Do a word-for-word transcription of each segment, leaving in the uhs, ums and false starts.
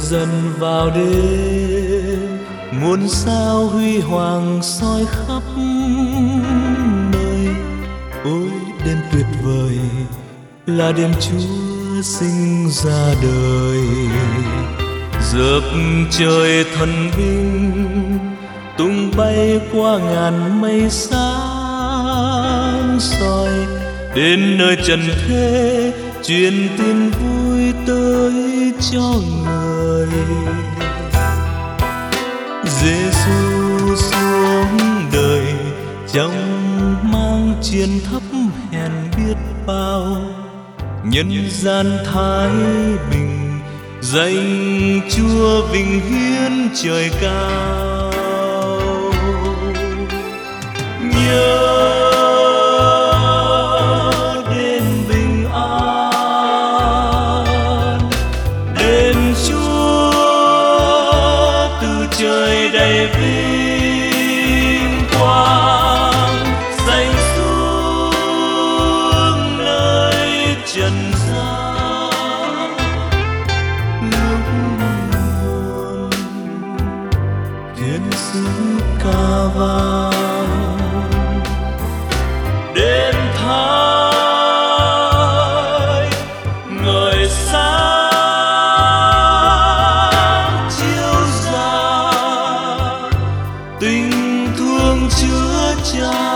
dần vào đêm, muôn sao huy hoàng soi khắp nơi. Ôi đêm tuyệt vời là đêm Chúa sinh ra đời. Dợp trời thần binh tung bay qua ngàn mây sáng soi, đến nơi trần thế truyền tin vui tới cho người. Giêsu xuống đời trong mang chiến thấp hèn biết bao, nhân gian thái bình danh Chúa vinh hiến trời cao. Nhớ đêm bình an, đêm Chúa từ trời đầy vinh quang rành xuống nơi trần gian. Lúc buồn thiên sứ ca vang, đêm thái ngời sáng chiếu ra, tình thương chứa chan.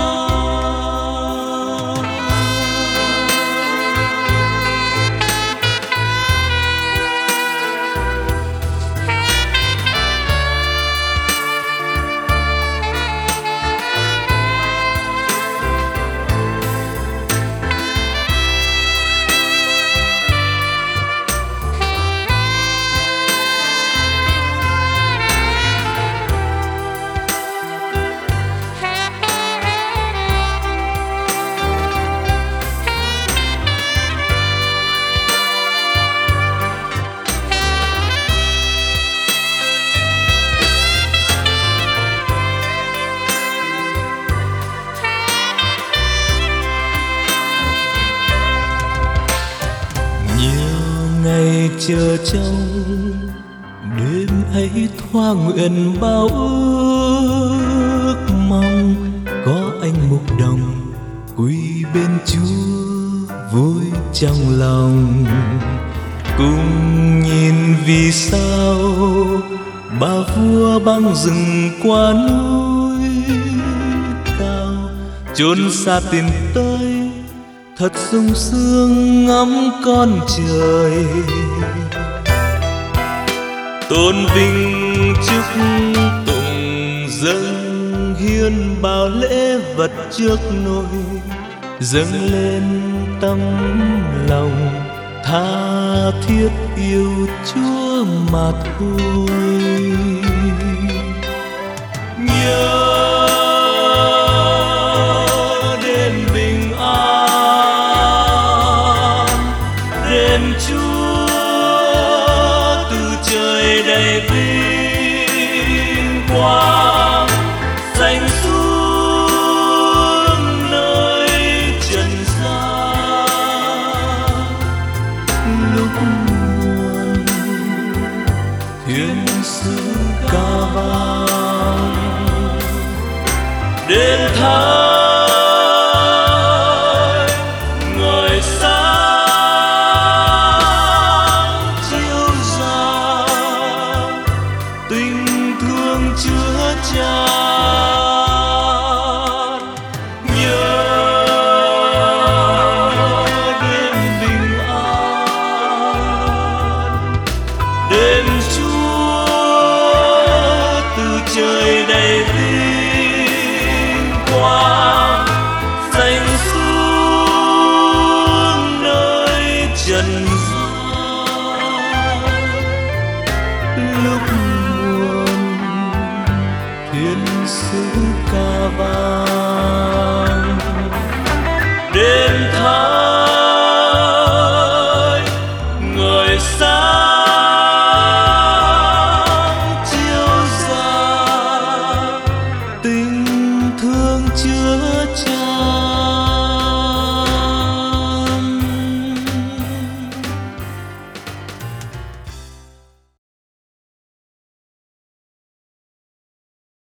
Ngày chờ trông đêm ấy thoa nguyện bao ước mong, có anh mục đồng quy bên Chúa vui trong lòng. Cùng nhìn vì sao ba vua băng rừng qua núi cao, chốn xa tìm tới thật sung sướng ngắm con trời. Tôn vinh chúc tụng dâng hiến bao lễ vật trước nôi, dâng lên tâm lòng tha thiết yêu Chúa mà thôi. Nhớ Chúa từ trời đầy vinh quang rành xuống nơi trần gian. Lúc buồn thiên sứ ca vang, đêm thái ngời sáng chứa chan. Nhớ đêm bình an, đêm Chúa từ trời đầy vinh quang rành xuống nơi trần gian. Lúc thiên sứ ca vang, đêm thái ngời sáng chiếu ra, tình thương chứa chan.